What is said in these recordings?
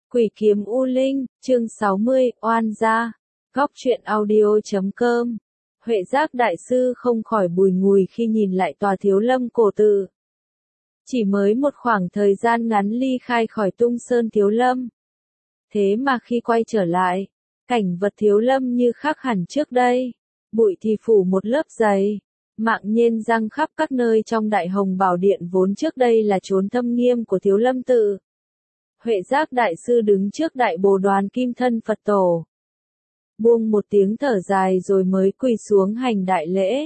Quỷ kiếm U Linh, chương 60, oan gia. Góc truyện audio.com. Huệ Giác đại sư không khỏi bùi ngùi khi nhìn lại tòa Thiếu Lâm cổ tự. Chỉ mới một khoảng thời gian ngắn ly khai khỏi Tung Sơn Thiếu Lâm. Thế mà khi quay trở lại, cảnh vật Thiếu Lâm như khác hẳn trước đây. Bụi thì phủ một lớp dày, mạng nhện răng khắp các nơi trong Đại Hồng Bảo Điện vốn trước đây là chốn thâm nghiêm của Thiếu Lâm tự. Huệ Giác đại sư đứng trước đại bồ đoàn kim thân Phật tổ. Buông một tiếng thở dài rồi mới quỳ xuống hành đại lễ.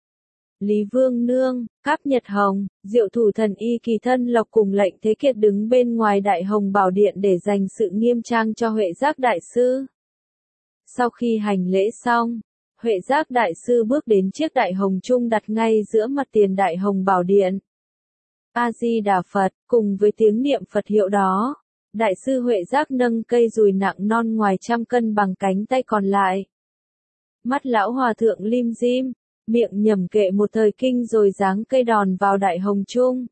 Lý Vương Nương, Cáp Nhật Hồng, Diệu Thủ Thần Y Kỳ Thân Lộc cùng Lệnh Thế Kiệt đứng bên ngoài Đại Hồng Bảo Điện để dành sự nghiêm trang cho Huệ Giác đại sư. Sau khi hành lễ xong, Huệ Giác đại sư bước đến chiếc đại hồng chung đặt ngay giữa mặt tiền Đại Hồng Bảo Điện. A Di Đà Phật, cùng với tiếng niệm Phật hiệu đó, đại sư Huệ Giác nâng cây dùi nặng non ngoài 100 cân bằng cánh tay còn lại. Mắt lão hòa thượng lim dim, miệng nhẩm kệ một thời kinh rồi giáng cây đòn vào đại hồng chung.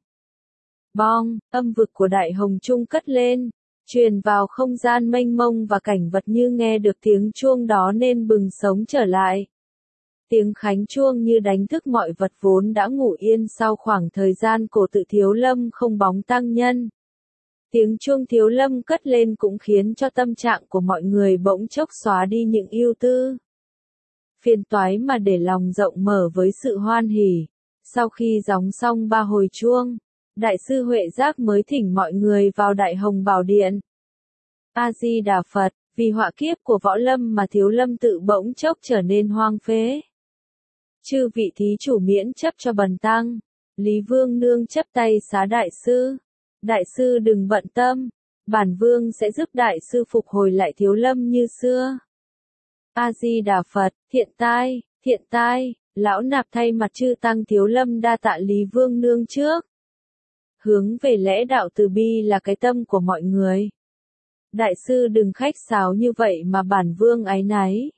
Bong, âm vực của đại hồng chung cất lên, truyền vào không gian mênh mông và cảnh vật như nghe được tiếng chuông đó nên bừng sống trở lại. Tiếng khánh chuông như đánh thức mọi vật vốn đã ngủ yên sau khoảng thời gian cổ tự Thiếu Lâm không bóng tăng nhân. Tiếng chuông Thiếu Lâm cất lên cũng khiến cho tâm trạng của mọi người bỗng chốc xóa đi những ưu tư. Phiền toái mà để lòng rộng mở với sự hoan hỉ. Sau khi gióng xong 3 hồi chuông, đại sư Huệ Giác mới thỉnh mọi người vào Đại Hồng Bảo Điện. A Di Đà Phật, vì họa kiếp của võ lâm mà Thiếu Lâm tự bỗng chốc trở nên hoang phế. Chư vị thí chủ miễn chấp cho bần tăng. Lý Vương Nương chấp tay xá đại sư. Đại sư đừng bận tâm, bản vương sẽ giúp đại sư phục hồi lại Thiếu Lâm như xưa. A Di Đà Phật, thiện tai, lão nạp thay mặt chư tăng Thiếu Lâm đa tạ Lý Vương Nương trước. Hướng về lẽ đạo từ bi là cái tâm của mọi người. Đại sư đừng khách sáo như vậy mà bản vương áy náy.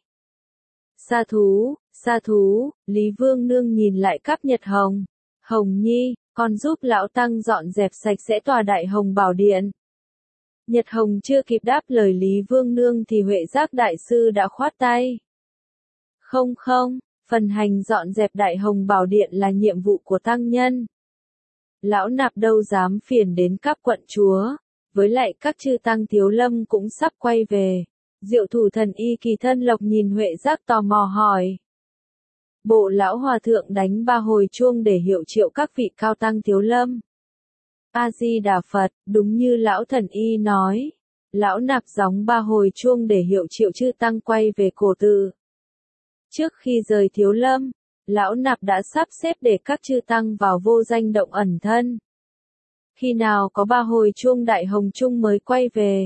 Sa thú, Lý Vương Nương nhìn lại Cáp Nhật Hồng. Hồng Nhi, con giúp lão tăng dọn dẹp sạch sẽ tòa Đại Hồng Bảo Điện. Nhật Hồng chưa kịp đáp lời Lý Vương Nương thì Huệ Giác đại sư đã khoát tay. Không, phần hành dọn dẹp Đại Hồng Bảo Điện là nhiệm vụ của tăng nhân. Lão nạp đâu dám phiền đến các quận chúa, với lại các chư tăng Thiếu Lâm cũng sắp quay về. Diệu Thủ Thần Y Kỳ Thân Lộc nhìn Huệ Giác tò mò hỏi. Bộ lão hòa thượng đánh 3 hồi chuông để hiệu triệu các vị cao tăng Thiếu Lâm. A Di Đà Phật, đúng như lão thần y nói, lão nạp gióng 3 hồi chuông để hiệu triệu chư tăng quay về cổ tự. Trước khi rời Thiếu Lâm, lão nạp đã sắp xếp để các chư tăng vào vô danh động ẩn thân. Khi nào có 3 hồi chuông Đại Hồng chung mới quay về.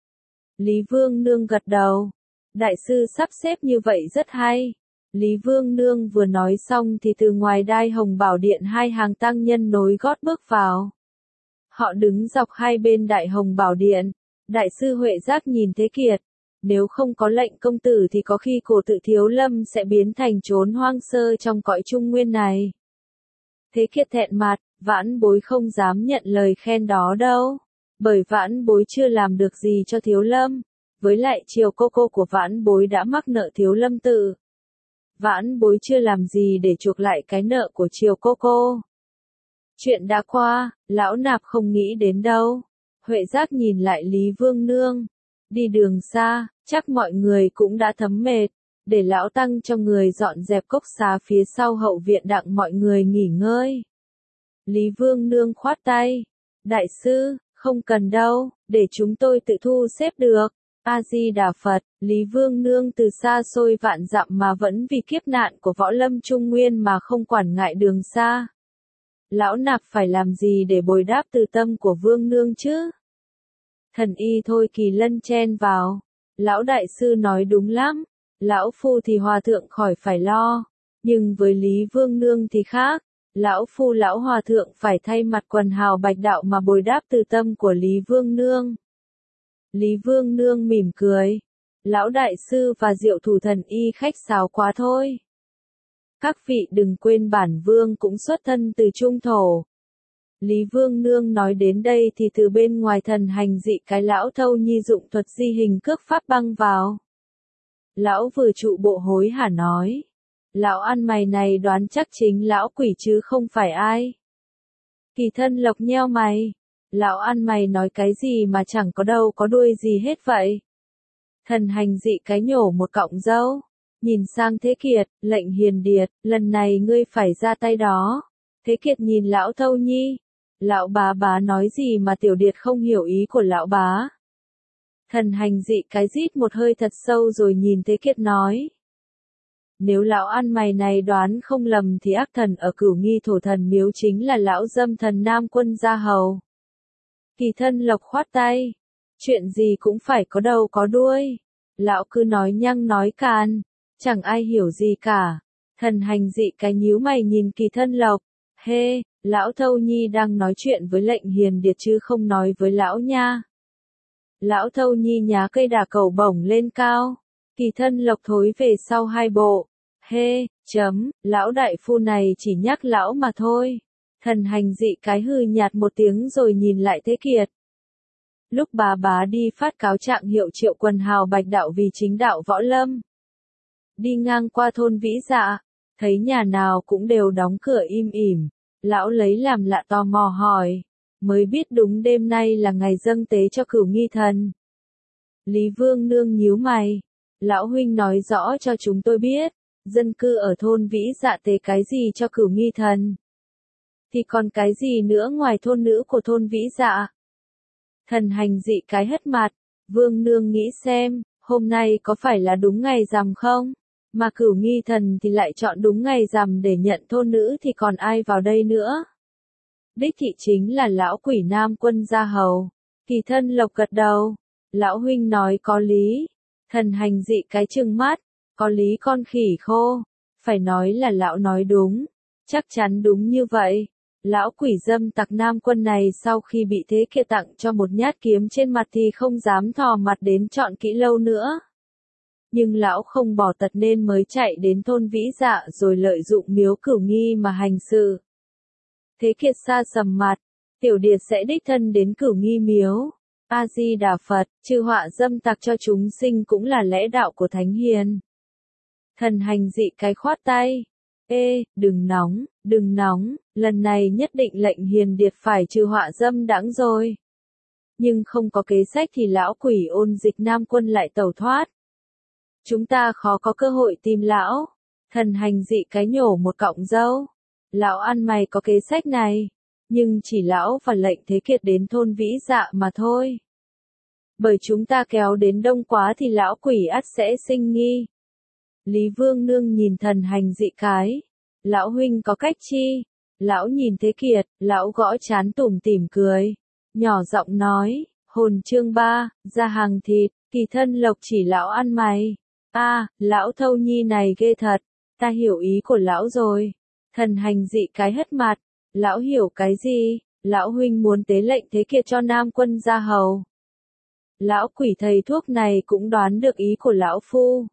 Lý Vương Nương gật đầu. Đại sư sắp xếp như vậy rất hay. Lý Vương Nương vừa nói xong thì từ ngoài Đại Hồng Bảo Điện 2 hàng tăng nhân nối gót bước vào. Họ đứng dọc hai bên Đại Hồng Bảo Điện. Đại sư Huệ Giác nhìn Thế Kiệt. Nếu không có lệnh công tử thì có khi cổ tự Thiếu Lâm sẽ biến thành chốn hoang sơ trong cõi Trung Nguyên này. Thế Kiệt thẹn mặt, vãn bối không dám nhận lời khen đó đâu. Bởi vãn bối chưa làm được gì cho Thiếu Lâm. Với lại Triều cô của vãn bối đã mắc nợ Thiếu Lâm tự. Vãn bối chưa làm gì để chuộc lại cái nợ của Triều cô. Chuyện đã qua, lão nạp không nghĩ đến đâu. Huệ Giác nhìn lại Lý Vương Nương. Đi đường xa, chắc mọi người cũng đã thấm mệt. Để lão tăng cho người dọn dẹp cốc xá phía sau hậu viện đặng mọi người nghỉ ngơi. Lý Vương Nương khoát tay. Đại sư, không cần đâu, để chúng tôi tự thu xếp được. A Di Đà Phật, Lý Vương Nương từ xa xôi vạn dặm mà vẫn vì kiếp nạn của võ lâm Trung Nguyên mà không quản ngại đường xa. Lão nạp phải làm gì để bồi đáp từ tâm của Vương Nương chứ? Thần y Thôi Kỳ Lân chen vào. Lão đại sư nói đúng lắm. Lão phu thì hòa thượng khỏi phải lo. Nhưng với Lý Vương Nương thì khác. Lão phu lão hòa thượng phải thay mặt quần hào bạch đạo mà bồi đáp từ tâm của Lý Vương Nương. Lý Vương Nương mỉm cười. Lão đại sư và Diệu Thủ Thần Y khách sáo quá thôi. Các vị đừng quên bản vương cũng xuất thân từ Trung Thổ. Lý Vương Nương nói đến đây thì từ bên ngoài thần hành dị cái lão Thâu Nhi dụng thuật di hình cước pháp băng vào. Lão vừa trụ bộ hối hả nói. Lão ăn mày này đoán chắc chính lão quỷ chứ không phải ai. Kỳ Thân Lộc nheo mày. Lão ăn mày nói cái gì mà chẳng có đầu có đuôi gì hết vậy. Thần hành dị cái nhổ một cọng râu. Nhìn sang Thế Kiệt, lệnh Hiền Điệt, lần này ngươi phải ra tay đó. Thế Kiệt nhìn lão Thâu Nhi. Lão bá nói gì mà Tiểu Điệt không hiểu ý của lão bá. Thần hành dị cái rít một hơi thật sâu rồi nhìn Thế Kiệt nói. Nếu lão ăn mày này đoán không lầm thì ác thần ở Cửu Nghi Thổ Thần Miếu chính là lão dâm thần Nam Quân Gia Hầu. Kỳ Thân Lộc khoát tay. Chuyện gì cũng phải có đầu có đuôi. Lão cứ nói nhăng nói càn. Chẳng ai hiểu gì cả. Thần hành dị cái nhíu mày nhìn Kỳ Thân Lộc. Hê, lão Thâu Nhi đang nói chuyện với lệnh Hiền Điệt chứ không nói với lão nha. Lão Thâu Nhi nhá cây đà cầu bổng lên cao. Kỳ Thân Lộc thối về sau hai bộ. Hê, lão đại phu này chỉ nhắc lão mà thôi. Thần hành dị cái hừ nhạt một tiếng rồi nhìn lại Thế Kiệt. Lúc bá đi phát cáo trạng hiệu triệu quần hào Bạch Đạo vì chính đạo võ lâm. Đi ngang qua thôn Vĩ Dạ, thấy nhà nào cũng đều đóng cửa im ỉm. Lão lấy làm lạ tò mò hỏi. Mới biết đúng đêm nay là ngày dâng tế cho Cửu Nghi Thần. Lý Vương Nương nhíu mày. Lão huynh nói rõ cho chúng tôi biết. Dân cư ở thôn Vĩ Dạ tế cái gì cho Cửu Nghi Thần? Thì còn cái gì nữa ngoài thôn nữ của thôn Vĩ Dạ? Thần hành dị cái hất mặt. Vương Nương nghĩ xem, hôm nay có phải là đúng ngày rằm không? Mà Cửu Nghi Thần thì lại chọn đúng ngày rằm để nhận thôn nữ thì còn ai vào đây nữa? Đích thị chính là lão quỷ Nam Quân Gia Hầu. Kỳ Thân Lộc gật đầu. Lão huynh nói có lý. Thần hành dị cái trừng mắt. Có lý con khỉ khô. Phải nói là lão nói đúng. Chắc chắn đúng như vậy. Lão quỷ dâm tặc Nam Quân này sau khi bị Thế Kiệt tặng cho một nhát kiếm trên mặt thì không dám thò mặt đến chọn kỹ lâu nữa. Nhưng lão không bỏ tật nên mới chạy đến thôn Vĩ Dạ rồi lợi dụng miếu Cửu Nghi mà hành sự. Thế Kiệt xa sầm mặt. Tiểu Điệt sẽ đích thân đến Cửu Nghi miếu. A Di Đà Phật, trừ họa dâm tặc cho chúng sinh cũng là lẽ đạo của Thánh Hiền. Thần hành dị cái khoát tay. Ê, đừng nóng, lần này nhất định lệnh Hiền Điệt phải trừ họa dâm đãng rồi. Nhưng không có kế sách thì lão quỷ ôn dịch Nam Quân lại tẩu thoát. Chúng ta khó có cơ hội tìm lão. Thần hành dị cái nhổ một cọng râu. Lão ăn mày có kế sách này. Nhưng chỉ lão và lệnh Thế Kiệt đến thôn Vĩ Dạ mà thôi. Bởi chúng ta kéo đến đông quá thì lão quỷ ắt sẽ sinh nghi. Lý Vương Nương nhìn thần hành dị cái. Lão huynh có cách chi? Lão nhìn Thế Kiệt, lão gõ trán tủm tỉm cười. Nhỏ giọng nói, hồn chương 3, ra hàng thịt, Kỳ Thân Lộc chỉ lão ăn mày. Lão Thâu Nhi này ghê thật, ta hiểu ý của lão rồi. Thần hành dị cái hất mặt, lão hiểu cái gì? Lão huynh muốn tế lệnh Thế Kiệt cho Nam Quân Gia Hầu. Lão quỷ thầy thuốc này cũng đoán được ý của lão phu.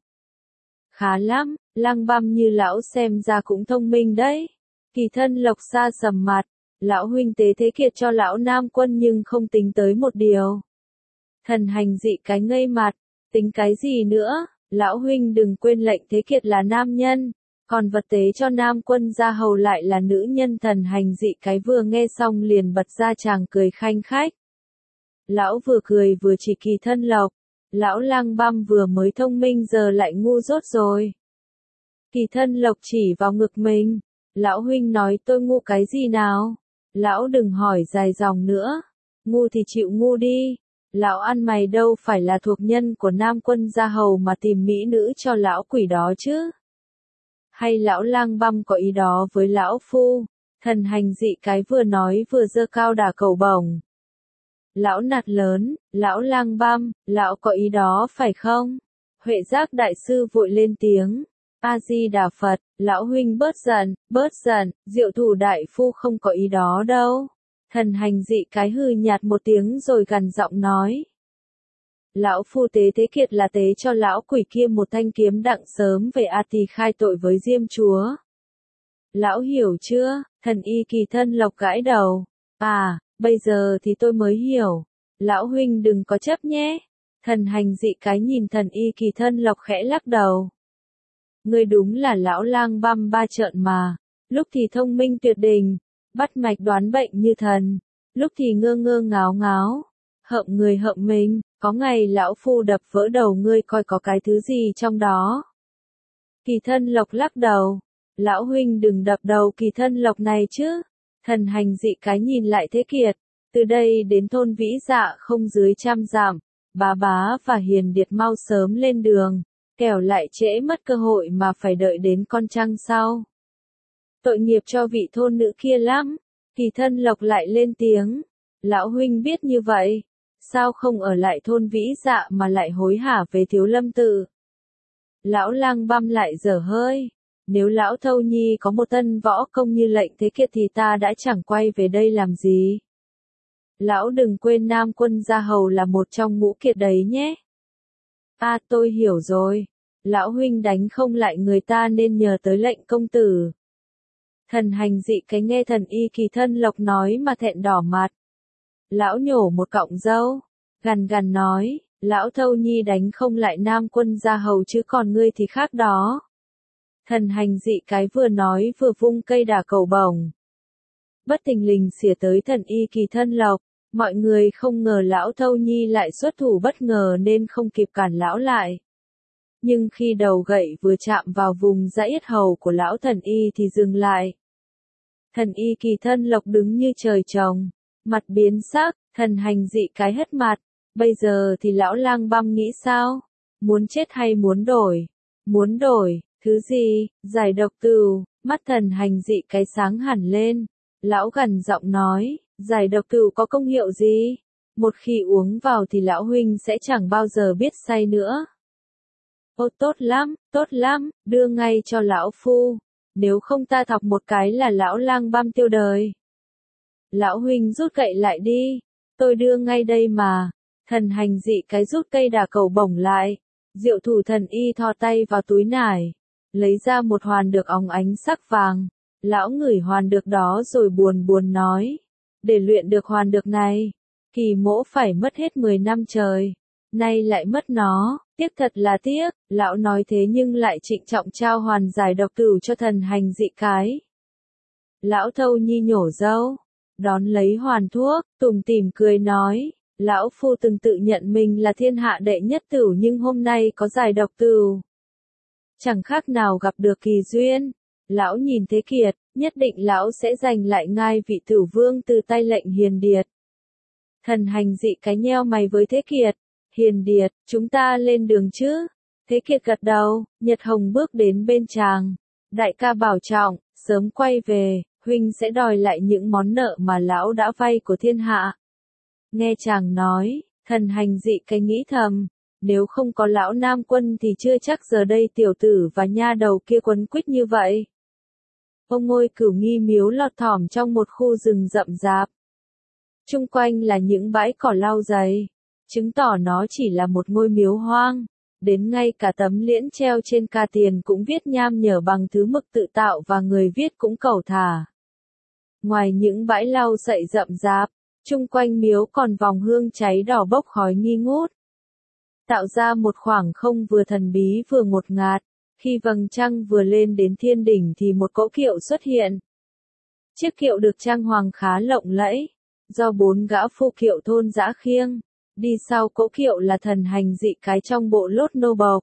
Khá lắm, Lăng Băm như lão xem ra cũng thông minh đấy. Kỳ Thân Lộc xa sầm mặt, lão huynh tế Thế Kiệt cho lão Nam Quân nhưng không tính tới một điều. Thần hành dị cái ngây mặt, tính cái gì nữa? Lão huynh đừng quên lệnh Thế Kiệt là nam nhân, còn vật tế cho Nam Quân Gia Hầu lại là nữ nhân. Thần hành dị cái vừa nghe xong liền bật ra chàng cười khanh khách. Lão vừa cười vừa chỉ Kỳ Thân Lộc. Lão Lăng Băm vừa mới thông minh giờ lại ngu dốt rồi. Kỳ Thân Lộc chỉ vào ngực mình. Lão huynh nói tôi ngu cái gì nào? Lão đừng hỏi dài dòng nữa. Ngu thì chịu ngu đi. Lão ăn mày đâu phải là thuộc nhân của Nam Quân Gia Hầu mà tìm mỹ nữ cho lão quỷ đó chứ? Hay lão Lang Băm có ý đó với lão phu? Thần hành dị cái vừa nói vừa giơ cao đà cầu bổng. Lão nạt lớn, lão Lang Băm, lão có ý đó phải không? Huệ Giác đại sư vội lên tiếng. A Di Đà Phật, lão huynh bớt giận, Diệu Thủ đại phu không có ý đó đâu. Thần hành dị cái hừ nhạt một tiếng rồi gằn giọng nói. Lão phu tế Thế Kiệt là tế cho lão quỷ kia một thanh kiếm đặng sớm về thì khai tội với Diêm Chúa. Lão hiểu chưa? Thần y Kỳ Thân Lộc gãi đầu. À, bây giờ thì tôi mới hiểu. Lão huynh đừng có chấp nhé. Thần hành dị cái nhìn thần y Kỳ Thân Lộc khẽ lắc đầu. Ngươi đúng là lão lang băm ba trợn mà. Lúc thì thông minh tuyệt đỉnh, bắt mạch đoán bệnh như thần. Lúc thì ngơ ngơ ngáo ngáo, hợm người hợm mình. Có ngày lão phu đập vỡ đầu ngươi coi có cái thứ gì trong đó. Kỳ Thân Lộc lắc đầu. Lão huynh đừng đập đầu Kỳ Thân Lộc này chứ. Thần hành dị cái nhìn lại Thế Kiệt. Từ đây đến thôn Vĩ Dạ không dưới 100 dặm. Bá bá và Hiền Điệt mau sớm lên đường. Kẻo lại trễ mất cơ hội mà phải đợi đến con trăng sau. Tội nghiệp cho vị thôn nữ kia lắm. Kỳ Thân Lộc lại lên tiếng. Lão huynh biết như vậy. Sao không ở lại thôn Vĩ Dạ mà lại hối hả về Thiếu Lâm Tự? Lão lang băm lại dở hơi. Nếu lão Thâu Nhi có một tân võ công như lệnh Thế Kiệt thì ta đã chẳng quay về đây làm gì. Lão đừng quên Nam Quân Gia Hầu là một trong ngũ kiệt đấy nhé. À tôi hiểu rồi. Lão huynh đánh không lại người ta nên nhờ tới lệnh công tử. Thần hành dị cái nghe thần y Kỳ Thân Lộc nói mà thẹn đỏ mặt. Lão nhổ một cọng râu, gằn gằn nói, lão Thâu Nhi đánh không lại Nam Quân Gia Hầu chứ còn ngươi thì khác đó. Thần hành dị cái vừa nói vừa vung cây đả cầu bổng. Bất thình lình xỉa tới thần y Kỳ Thân Lộc, mọi người không ngờ lão Thâu Nhi lại xuất thủ bất ngờ nên không kịp cản lão lại. Nhưng khi đầu gậy vừa chạm vào vùng dãy yết hầu của lão thần y thì dừng lại. Thần y Kỳ Thân Lộc đứng như trời trồng, mặt biến sắc, thần hành dị cái hất mặt. Bây giờ thì lão lang băm nghĩ sao? Muốn chết hay muốn đổi? Muốn đổi, thứ gì? Giải độc tửu. Mắt thần hành dị cái sáng hẳn lên. Lão gằn giọng nói, giải độc tửu có công hiệu gì? Một khi uống vào thì lão huynh sẽ chẳng bao giờ biết say nữa. Ô tốt lắm, đưa ngay cho lão phu. Nếu không ta thọc một cái là lão lang băm tiêu đời. Lão huynh rút gậy lại đi, tôi đưa ngay đây mà. Thần hành dị cái rút cây đả cầu bổng lại. Diệu thủ thần y thò tay vào túi nải, lấy ra một hoàn được óng ánh sắc vàng. Lão ngửi hoàn được đó rồi buồn buồn nói. Để luyện được hoàn được này, Kỳ mỗ phải mất hết 10 năm trời. Nay lại mất nó, tiếc thật là tiếc. Lão nói thế nhưng lại trịnh trọng trao hoàn giải độc tửu cho thần hành dị cái. Lão Thâu Nhi nhổ râu, đón lấy hoàn thuốc, tủm tỉm cười nói. Lão phu từng tự nhận mình là thiên hạ đệ nhất tửu nhưng hôm nay có giải độc tửu. Chẳng khác nào gặp được kỳ duyên. Lão nhìn Thế Kiệt, nhất định lão sẽ giành lại ngai vị tửu vương từ tay lệnh Hiền Điệt. Thần hành dị cái nheo mày với Thế Kiệt. Hiền Điệt, chúng ta lên đường chứ? Thế Kiệt gật đầu, Nhật Hồng bước đến bên chàng. Đại ca bảo trọng, sớm quay về, huynh sẽ đòi lại những món nợ mà lão đã vay của thiên hạ. Nghe chàng nói, thần hành dị cái nghĩ thầm, nếu không có lão Nam Quân thì chưa chắc giờ đây tiểu tử và nha đầu kia quấn quýt như vậy. Ông ngôi Cửu Nghi miếu lọt thỏm trong một khu rừng rậm rạp. Chung quanh là những bãi cỏ lau dày, chứng tỏ nó chỉ là một ngôi miếu hoang. Đến ngay cả tấm liễn treo trên ca tiền cũng viết nham nhở bằng thứ mực tự tạo và người viết cũng cẩu thả. Ngoài những bãi lau sậy rậm rạp, chung quanh miếu còn vòng hương cháy đỏ bốc khói nghi ngút, tạo ra một khoảng không vừa thần bí vừa ngột ngạt. Khi vầng trăng vừa lên đến thiên đỉnh thì một cỗ kiệu xuất hiện. Chiếc kiệu được trang hoàng khá lộng lẫy, do 4 gã phu kiệu thôn dã khiêng. Đi sau cỗ kiệu là thần hành dị cái trong bộ lốt nô bộc.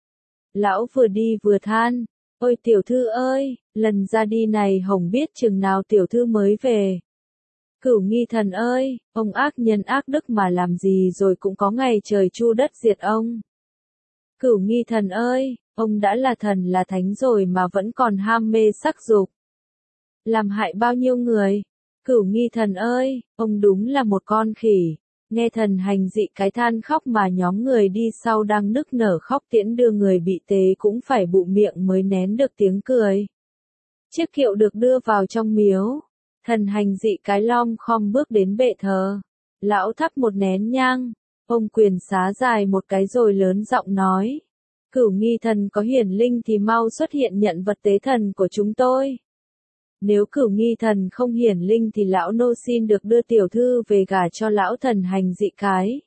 Lão vừa đi vừa than, ôi tiểu thư ơi, lần ra đi này hổng biết chừng nào tiểu thư mới về. Cửu Nghi thần ơi, ông ác nhân ác đức mà làm gì rồi cũng có ngày trời chu đất diệt ông. Cửu Nghi thần ơi, ông đã là thần là thánh rồi mà vẫn còn ham mê sắc dục. Làm hại bao nhiêu người. Cửu Nghi thần ơi, ông đúng là một con khỉ. Nghe thần hành dị cái than khóc mà nhóm người đi sau đang nức nở khóc tiễn đưa người bị tế cũng phải bụm miệng mới nén được tiếng cười. Chiếc kiệu được đưa vào trong miếu. Thần hành dị cái lom khom bước đến bệ thờ. Lão thắp một nén nhang. Ông quyền xá dài một cái rồi lớn giọng nói. Cửu Nghi thần có hiển linh thì mau xuất hiện nhận vật tế thần của chúng tôi. Nếu Cửu Nghi Thần không hiển linh thì lão nô xin được đưa tiểu thư về gả cho lão thần hành dị cái.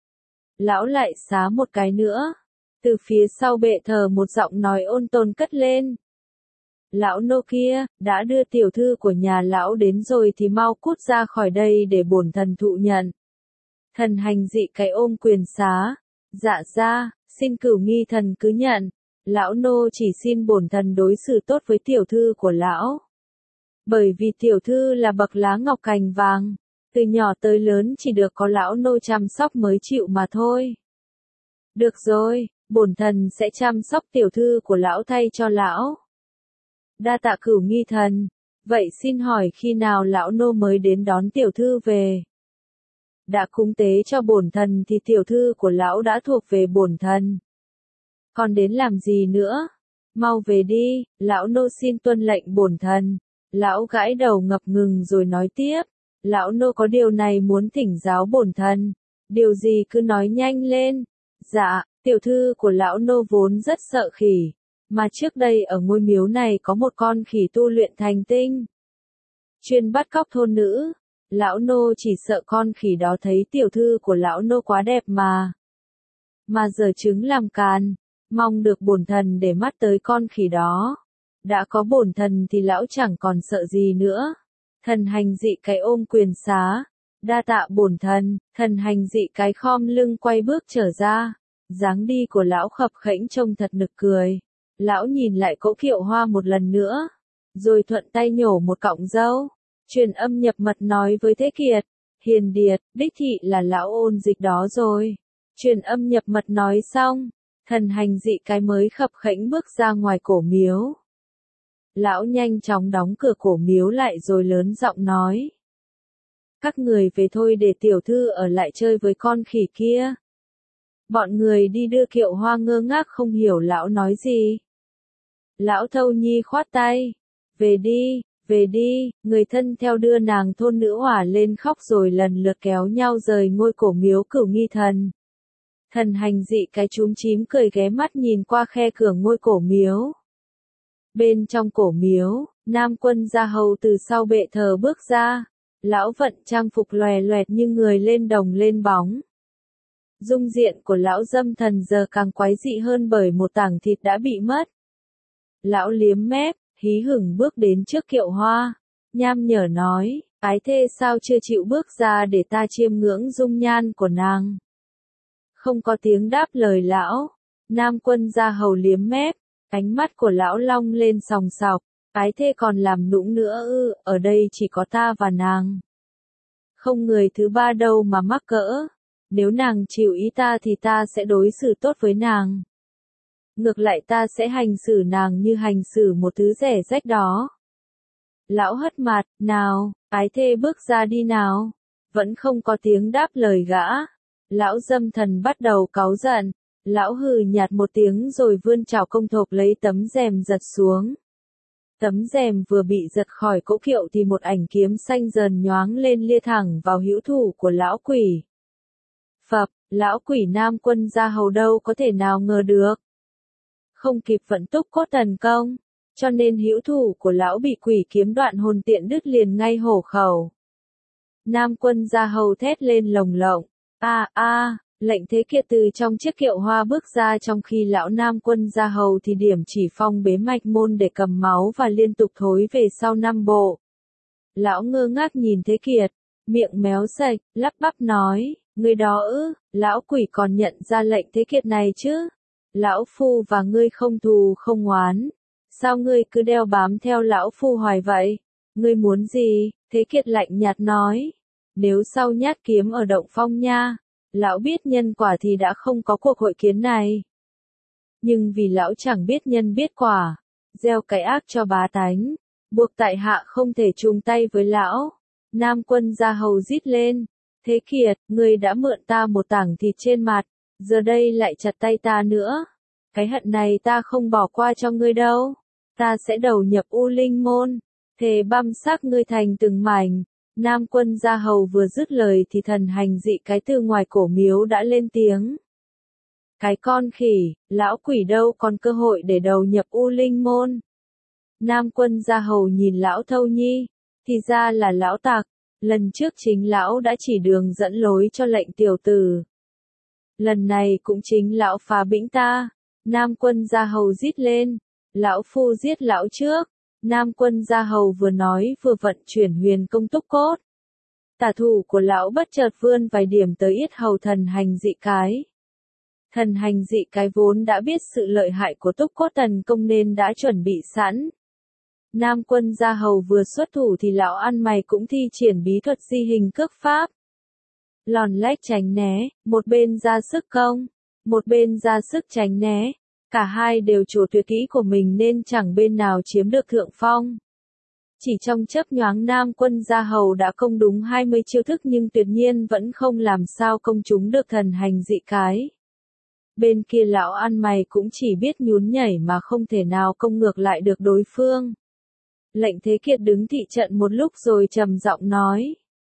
Lão lại xá một cái nữa. Từ phía sau bệ thờ một giọng nói ôn tồn cất lên. Lão nô kia, đã đưa tiểu thư của nhà lão đến rồi thì mau cút ra khỏi đây để bổn thần thụ nhận. Thần hành dị cái ôm quyền xá. Dạ ra, xin Cửu Nghi Thần cứ nhận. Lão nô chỉ xin bổn thần đối xử tốt với tiểu thư của lão. Bởi vì tiểu thư là bậc lá ngọc cành vàng. Từ nhỏ tới lớn chỉ được có lão nô chăm sóc mới chịu mà thôi. Được rồi, bổn thần sẽ chăm sóc tiểu thư của lão thay cho lão. Đa tạ Cửu Nghi Thần. Vậy xin hỏi khi nào lão nô mới đến đón tiểu thư về? Đã cúng tế cho bổn thần thì tiểu thư của lão đã thuộc về bổn thần. Còn đến làm gì nữa? Mau về đi, lão nô xin tuân lệnh bổn thần. Lão gãi đầu ngập ngừng rồi nói tiếp. Lão nô có điều này muốn thỉnh giáo bổn thần. Điều gì cứ nói nhanh lên. Dạ, tiểu thư của lão nô vốn rất sợ khỉ. Mà trước đây ở ngôi miếu này có một con khỉ tu luyện thành tinh. Chuyên bắt cóc thôn nữ. Lão nô chỉ sợ con khỉ đó thấy tiểu thư của lão nô quá đẹp mà. Mà giờ trứng làm càn. Mong được bổn thần để mắt tới con khỉ đó. Đã có bổn thần thì lão chẳng còn sợ gì nữa. Thần hành dị cái ôm quyền xá. Đa tạ bổn thần. Thần hành dị cái khom lưng quay bước trở ra. Dáng đi của lão khập khẽnh trông thật nực cười. Lão nhìn lại Cỗ Kiệu Hoa một lần nữa. Rồi thuận tay nhổ một cọng râu. Truyền âm nhập mật nói với Thế Kiệt. Hiền Điệt, đích thị là lão ôn dịch đó rồi. Truyền âm nhập mật nói xong. Thần hành dị cái mới khập khẽnh bước ra ngoài cổ miếu. Lão nhanh chóng đóng cửa cổ miếu lại rồi lớn giọng nói. Các người về thôi để tiểu thư ở lại chơi với con khỉ kia. Bọn người đi đưa Kiệu Hoa ngơ ngác không hiểu lão nói gì. Lão Thâu Nhi khoát tay. Về đi, người thân theo đưa nàng thôn nữ hỏa lên khóc rồi lần lượt kéo nhau rời ngôi cổ miếu Cửu Nghi Thần. Thần hành dị cái chúm chím cười ghé mắt nhìn qua khe cửa ngôi cổ miếu. Bên trong cổ miếu, Nam Quân Gia Hầu từ sau bệ thờ bước ra. Lão vận trang phục lòe loẹt như người lên đồng lên bóng. Dung diện của lão dâm thần giờ càng quái dị hơn bởi một tảng thịt đã bị mất. Lão liếm mép, hí hửng bước đến trước Kiệu Hoa. Nham nhở nói, ái thê sao chưa chịu bước ra để ta chiêm ngưỡng dung nhan của nàng. Không có tiếng đáp lời lão. Nam Quân Gia Hầu liếm mép, ánh mắt của lão long lên sòng sọc. Ái thê còn làm nũng nữa ư, ở đây chỉ có ta và nàng. Không người thứ ba đâu mà mắc cỡ. Nếu nàng chịu ý ta thì ta sẽ đối xử tốt với nàng. Ngược lại ta sẽ hành xử nàng như hành xử một thứ rẻ rách đó. Lão hất mặt, nào, ái thê bước ra đi nào. Vẫn không có tiếng đáp lời gã. Lão dâm thần bắt đầu cáu giận. Lão hừ nhạt một tiếng rồi vươn chảo công thộp lấy tấm rèm giật xuống. Tấm rèm vừa bị giật khỏi cỗ kiệu thì một ảnh kiếm xanh dần nhoáng lên lia thẳng vào hữu thủ của lão quỷ. Phập, lão quỷ Nam Quân Gia Hầu đâu có thể nào ngờ được. Không kịp vận túc cốt thần công, cho nên hữu thủ của lão bị quỷ kiếm đoạn hồn tiện đứt liền ngay hổ khẩu. Nam Quân Gia Hầu thét lên lồng lộng. Lệnh Thế Kiệt từ trong chiếc kiệu hoa bước ra trong khi lão Nam Quân Gia Hầu thì điểm chỉ phong bế mạch môn để cầm máu và liên tục thối về sau 5 bộ. Lão ngơ ngác nhìn Thế Kiệt, miệng méo sạch, lắp bắp nói, người đó ư, lão quỷ còn nhận ra lệnh Thế Kiệt này chứ. Lão phu và ngươi không thù không oán. Sao ngươi cứ đeo bám theo lão phu hoài vậy? Ngươi muốn gì? Thế Kiệt lạnh nhạt nói. Nếu sau nhát kiếm ở động phong nha, lão biết nhân quả thì đã không có cuộc hội kiến này. Nhưng vì lão chẳng biết nhân biết quả, gieo cái ác cho bá tánh, buộc tại hạ không thể chung tay với lão. Nam Quân Gia Hầu rít lên. Thế Kiệt, ngươi đã mượn ta một tảng thịt trên mặt, giờ đây lại chặt tay ta nữa. Cái hận này ta không bỏ qua cho ngươi đâu. Ta sẽ đầu nhập U Linh Môn, thề băm xác ngươi thành từng mảnh. Nam Quân Gia Hầu vừa dứt lời thì thần hành dị cái từ ngoài cổ miếu đã lên tiếng. Cái con khỉ, lão quỷ đâu còn cơ hội để đầu nhập U Linh Môn. Nam Quân Gia Hầu nhìn lão Thâu Nhi, thì ra là lão tặc, lần trước chính lão đã chỉ đường dẫn lối cho lệnh tiểu tử. Lần này cũng chính lão phá bĩnh ta. Nam Quân Gia Hầu rít lên, lão phu giết lão trước. Nam Quân Gia Hầu vừa nói vừa vận chuyển huyền công túc cốt. Tả thủ của lão bất chợt vươn vài điểm tới yết hầu thần hành dị cái. Thần hành dị cái vốn đã biết sự lợi hại của túc cốt tần công nên đã chuẩn bị sẵn. Nam Quân Gia Hầu vừa xuất thủ thì lão ăn mày cũng thi triển bí thuật di hình cước pháp. Lòn lách tránh né, một bên ra sức công, một bên ra sức tránh né. Cả hai đều trổ tuyệt kỹ của mình nên chẳng bên nào chiếm được thượng phong. Chỉ trong chớp nhoáng Nam Quân Gia Hầu đã công đúng 20 chiêu thức nhưng tuyệt nhiên vẫn không làm sao công trúng được thần hành dị cái. Bên kia lão ăn mày cũng chỉ biết nhún nhảy mà không thể nào công ngược lại được đối phương. Lệnh Thế Kiệt đứng thị trận một lúc rồi trầm giọng nói.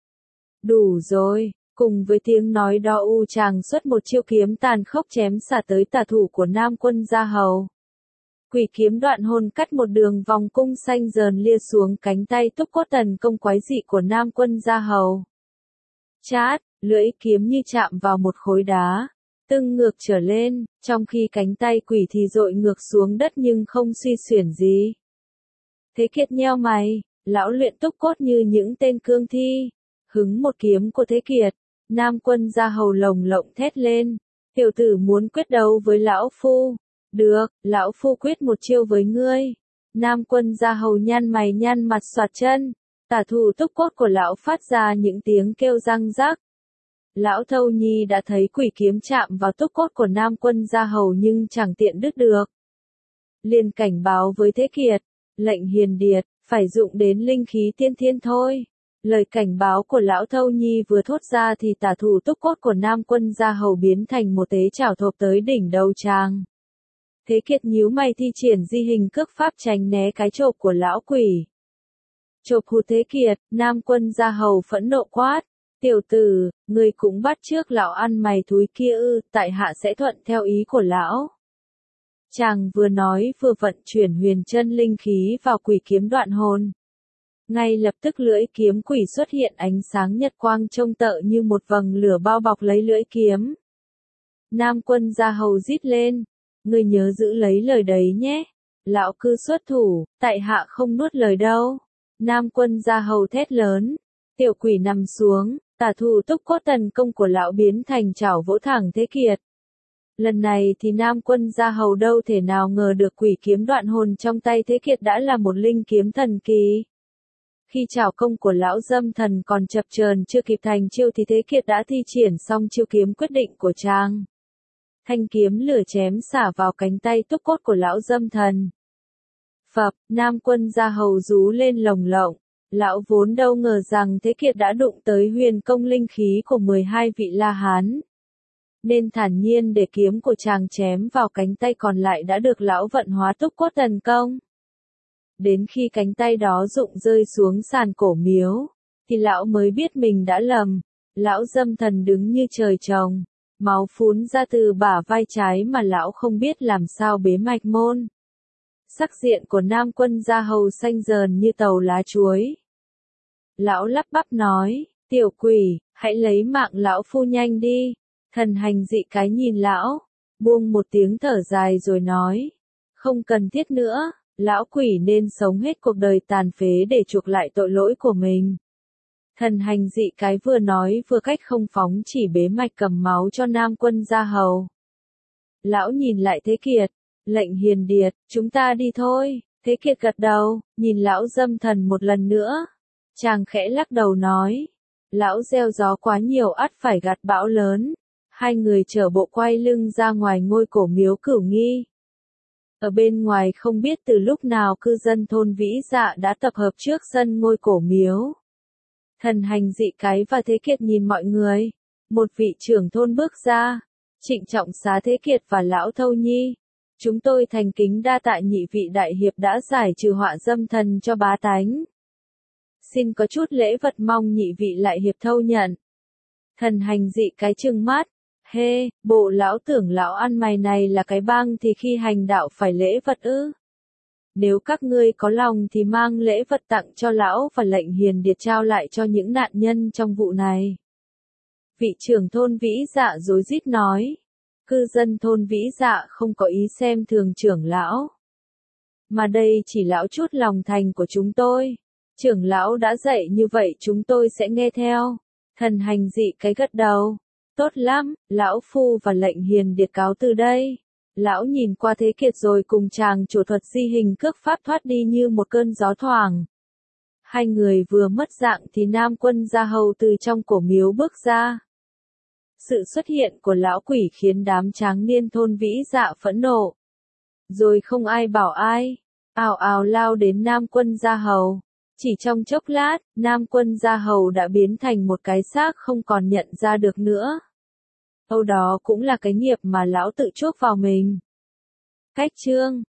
Đủ rồi, cùng với tiếng nói đó U Tràng xuất một chiêu kiếm tàn khốc chém xả tới tả thủ của Nam Quân Gia Hầu. Quỷ kiếm đoạn hồn cắt một đường vòng cung xanh dờn lia xuống cánh tay túc cốt tần công quái dị của Nam Quân Gia Hầu. Chát, lưỡi kiếm như chạm vào một khối đá, tưng ngược trở lên, trong khi cánh tay quỷ thì dội ngược xuống đất nhưng không suy xuyển gì. Thế Kiệt nheo mày, lão luyện túc cốt như những tên cương thi. Hứng một kiếm của Thế Kiệt, Nam Quân Gia Hầu lồng lộng thét lên. Tiểu tử muốn quyết đấu với lão phu. Được, lão phu quyết một chiêu với ngươi. Nam Quân Gia Hầu nhăn mày nhăn mặt xoạt chân. Tả thủ túc cốt của lão phát ra những tiếng kêu răng rắc. Lão Thâu Nhi đã thấy quỷ kiếm chạm vào túc cốt của Nam Quân Gia Hầu nhưng chẳng tiện đứt được. Liền cảnh báo với Thế Kiệt, lệnh hiền điệt, phải dụng đến linh khí tiên thiên thôi. Lời cảnh báo của lão Thâu Nhi vừa thốt ra thì tả thủ túc cốt của Nam Quân Gia Hầu biến thành một tế chảo thộp tới đỉnh đầu chàng. Thế Kiệt nhíu mày thi triển di hình cước pháp tránh né cái chộp của lão quỷ. Chộp hụt Thế Kiệt, Nam Quân Gia Hầu phẫn nộ quát. Tiểu tử, ngươi cũng bắt chước lão ăn mày thúi kia ư, tại hạ sẽ thuận theo ý của lão. Chàng vừa nói vừa vận chuyển huyền chân linh khí vào quỷ kiếm đoạn hồn. Ngay lập tức lưỡi kiếm quỷ xuất hiện ánh sáng nhật quang trông tợ như một vầng lửa bao bọc lấy lưỡi kiếm. Nam Quân Gia Hầu rít lên. Ngươi nhớ giữ lấy lời đấy nhé. Lão cư xuất thủ, tại hạ không nuốt lời đâu. Nam Quân Gia Hầu thét lớn. Tiểu quỷ nằm xuống, tả thủ túc cốt tần công của lão biến thành chảo vỗ thẳng Thế Kiệt. Lần này thì Nam Quân Gia Hầu đâu thể nào ngờ được quỷ kiếm đoạn hồn trong tay Thế Kiệt đã là một linh kiếm thần kỳ. Khi chảo công của lão dâm thần còn chập chờn chưa kịp thành chiêu thì Thế Kiệt đã thi triển xong chiêu kiếm quyết định của chàng. Thanh kiếm lửa chém xả vào cánh tay túc cốt của lão dâm thần. Phập, Nam Quân Gia Hầu rú lên lồng lộng. Lão vốn đâu ngờ rằng Thế Kiệt đã đụng tới huyền công linh khí của 12 vị La Hán. Nên thản nhiên để kiếm của chàng chém vào cánh tay còn lại đã được lão vận hóa túc cốt tần công. Đến khi cánh tay đó rụng rơi xuống sàn cổ miếu, thì lão mới biết mình đã lầm. Lão dâm thần đứng như trời trồng, máu phún ra từ bả vai trái mà lão không biết làm sao bế mạch môn. Sắc diện của Nam Quân Gia Hầu xanh dờn như tàu lá chuối. Lão lắp bắp nói, tiểu quỷ, hãy lấy mạng lão phu nhanh đi. Thần hành dị cái nhìn lão, buông một tiếng thở dài rồi nói, không cần thiết nữa, lão quỷ nên sống hết cuộc đời tàn phế để chuộc lại tội lỗi của mình. Thần hành dị cái vừa nói vừa cách không phóng chỉ bế mạch cầm máu cho Nam Quân Gia Hầu. Lão nhìn lại Thế Kiệt, lệnh hiền điệt, chúng ta đi thôi. Thế Kiệt gật đầu, nhìn lão dâm thần một lần nữa. Chàng khẽ lắc đầu nói, lão gieo gió quá nhiều ắt phải gặt bão lớn. Hai người chở bộ quay lưng ra ngoài ngôi cổ miếu Cửu Nghi. Ở bên ngoài không biết từ lúc nào cư dân thôn Vĩ Dạ đã tập hợp trước sân ngôi cổ miếu. Thần hành dị cái và Thế Kiệt nhìn mọi người. Một vị trưởng thôn bước ra, trịnh trọng xá Thế Kiệt và lão Thâu Nhi. Chúng tôi thành kính đa tạ nhị vị đại hiệp đã giải trừ họa dâm thần cho bá tánh. Xin có chút lễ vật mong nhị vị lại hiệp thâu nhận. Thần hành dị cái trừng mắt. Hê, bộ lão tưởng lão ăn mày này là cái băng thì khi hành đạo phải lễ vật ư? Nếu các ngươi có lòng thì mang lễ vật tặng cho lão và lệnh hiền điệt trao lại cho những nạn nhân trong vụ này. Vị trưởng thôn Vĩ Dạ rối rít nói. Cư dân thôn Vĩ Dạ không có ý xem thường trưởng lão. Mà đây chỉ lão chút lòng thành của chúng tôi. Trưởng lão đã dạy như vậy chúng tôi sẽ nghe theo. Thần hành dị cái gật đầu. Tốt lắm, lão phu và lệnh hiền điệt cáo từ đây. Lão nhìn qua Thế Kiệt rồi cùng chàng chủ thuật di hình cước pháp thoát đi như một cơn gió thoảng. Hai người vừa mất dạng thì Nam Quân Gia Hầu từ trong cổ miếu bước ra. Sự xuất hiện của lão quỷ khiến đám tráng niên thôn Vĩ Dạ phẫn nộ. Rồi không ai bảo ai, ào ào lao đến Nam Quân Gia Hầu. Chỉ trong chốc lát, Nam Quân Gia Hầu đã biến thành một cái xác không còn nhận ra được nữa. Âu đó cũng là cái nghiệp mà lão tự chuốc vào mình. Cách chương